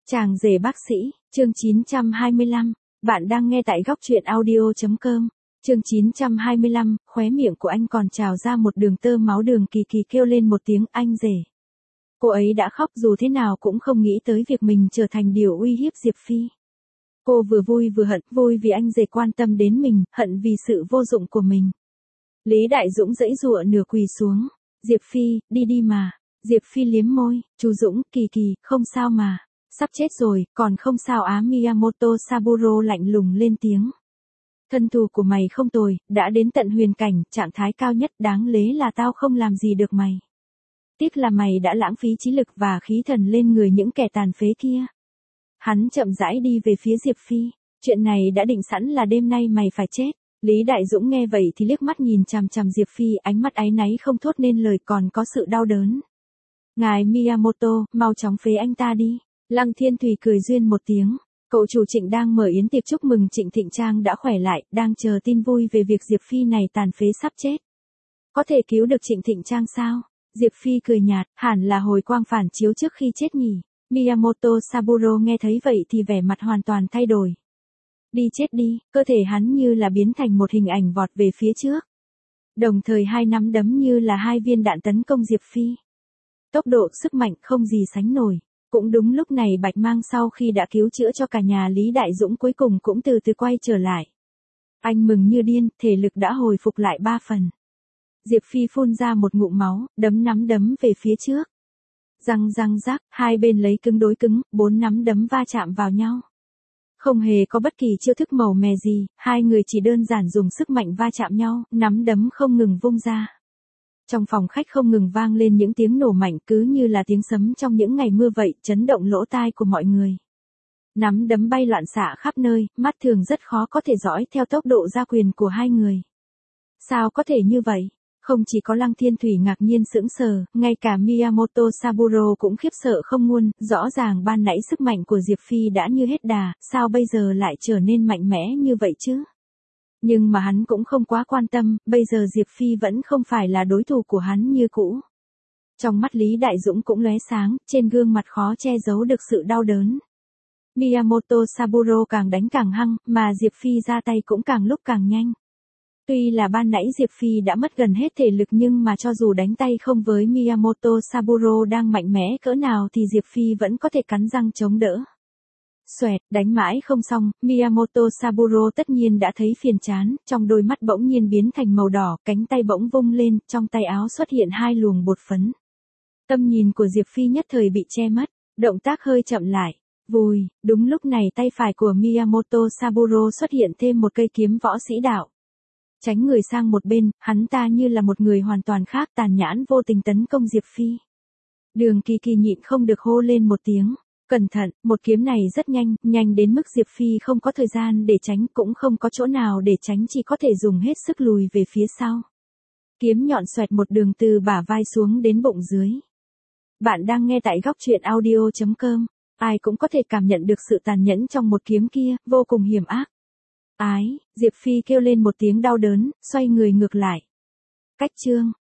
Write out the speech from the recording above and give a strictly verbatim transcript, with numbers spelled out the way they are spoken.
Chàng rể bác sĩ, chương chín trăm hai mươi lăm, bạn đang nghe tại góc truyện audio.com. Chương chín trăm hai mươi lăm, khóe miệng của anh còn trào ra một đường tơ máu. Đường Kỳ Kỳ kêu lên một tiếng anh rể. Cô ấy đã khóc, dù thế nào cũng không nghĩ tới việc mình trở thành điều uy hiếp Diệp Phi. Cô vừa vui vừa hận, vui vì anh rể quan tâm đến mình, hận vì sự vô dụng của mình. Lý Đại Dũng giãy giụa nửa quỳ xuống. Diệp Phi, đi đi mà. Diệp Phi liếm môi, chú Dũng, Kỳ Kỳ, không sao mà. Sắp chết rồi, còn không sao á. Miyamoto Saburo lạnh lùng lên tiếng. Thân thù của mày không tồi, đã đến tận huyền cảnh, trạng thái cao nhất, đáng lẽ là tao không làm gì được mày. Tiếc là mày đã lãng phí trí lực và khí thần lên người những kẻ tàn phế kia. Hắn chậm rãi đi về phía Diệp Phi. Chuyện này đã định sẵn là đêm nay mày phải chết. Lý Đại Dũng nghe vậy thì liếc mắt nhìn chằm chằm Diệp Phi, ánh mắt áy náy không thốt nên lời, còn có sự đau đớn. Ngài Miyamoto, mau chóng phế anh ta đi. Lăng Thiên Thủy cười duyên một tiếng. Cậu chủ Trịnh đang mở yến tiệc chúc mừng Trịnh Thịnh Trang đã khỏe lại, đang chờ tin vui về việc Diệp Phi này tàn phế sắp chết. Có thể cứu được Trịnh Thịnh Trang sao? Diệp Phi cười nhạt, hẳn là hồi quang phản chiếu trước khi chết nhỉ. Miyamoto Saburo nghe thấy vậy thì vẻ mặt hoàn toàn thay đổi. Đi chết đi, cơ thể hắn như là biến thành một hình ảnh vọt về phía trước. Đồng thời hai nắm đấm như là hai viên đạn tấn công Diệp Phi. Tốc độ, sức mạnh không gì sánh nổi. Cũng đúng lúc này Bạch Mang sau khi đã cứu chữa cho cả nhà Lý Đại Dũng cuối cùng cũng từ từ quay trở lại. Anh mừng như điên, thể lực đã hồi phục lại ba phần. Diệp Phi phun ra một ngụm máu, đấm nắm đấm về phía trước. Răng răng rắc, hai bên lấy cứng đối cứng, bốn nắm đấm va chạm vào nhau. Không hề có bất kỳ chiêu thức màu mè gì, hai người chỉ đơn giản dùng sức mạnh va chạm nhau, nắm đấm không ngừng vung ra. Trong phòng khách không ngừng vang lên những tiếng nổ mạnh, cứ như là tiếng sấm trong những ngày mưa vậy, chấn động lỗ tai của mọi người. Nắm đấm bay loạn xạ khắp nơi, mắt thường rất khó có thể dõi theo tốc độ ra quyền của hai người. Sao có thể như vậy? Không chỉ có Lăng Thiên Thủy ngạc nhiên sững sờ, ngay cả Miyamoto Saburo cũng khiếp sợ không nguôi, rõ ràng ban nãy sức mạnh của Diệp Phi đã như hết đà, sao bây giờ lại trở nên mạnh mẽ như vậy chứ? Nhưng mà hắn cũng không quá quan tâm, bây giờ Diệp Phi vẫn không phải là đối thủ của hắn như cũ. Trong mắt Lý Đại Dũng cũng lóe sáng, trên gương mặt khó che giấu được sự đau đớn. Miyamoto Saburo càng đánh càng hăng, mà Diệp Phi ra tay cũng càng lúc càng nhanh. Tuy là ban nãy Diệp Phi đã mất gần hết thể lực nhưng mà cho dù đánh tay không với Miyamoto Saburo đang mạnh mẽ cỡ nào thì Diệp Phi vẫn có thể cắn răng chống đỡ. Xoẹt, đánh mãi không xong, Miyamoto Saburo tất nhiên đã thấy phiền chán, trong đôi mắt bỗng nhiên biến thành màu đỏ, cánh tay bỗng vung lên, trong tay áo xuất hiện hai luồng bột phấn. Tâm nhìn của Diệp Phi nhất thời bị che mất, động tác hơi chậm lại. Vùi, đúng lúc này tay phải của Miyamoto Saburo xuất hiện thêm một cây kiếm võ sĩ đạo. Tránh người sang một bên, hắn ta như là một người hoàn toàn khác, tàn nhẫn vô tình tấn công Diệp Phi. Đường Kỳ Kỳ nhịn không được hô lên một tiếng. Cẩn thận, một kiếm này rất nhanh, nhanh đến mức Diệp Phi không có thời gian để tránh, cũng không có chỗ nào để tránh, chỉ có thể dùng hết sức lùi về phía sau. Kiếm nhọn xoẹt một đường từ bả vai xuống đến bụng dưới. Bạn đang nghe tại góc truyện audio.com. Ai cũng có thể cảm nhận được sự tàn nhẫn trong một kiếm kia, vô cùng hiểm ác. Ái, Diệp Phi kêu lên một tiếng đau đớn, xoay người ngược lại. Cách chương.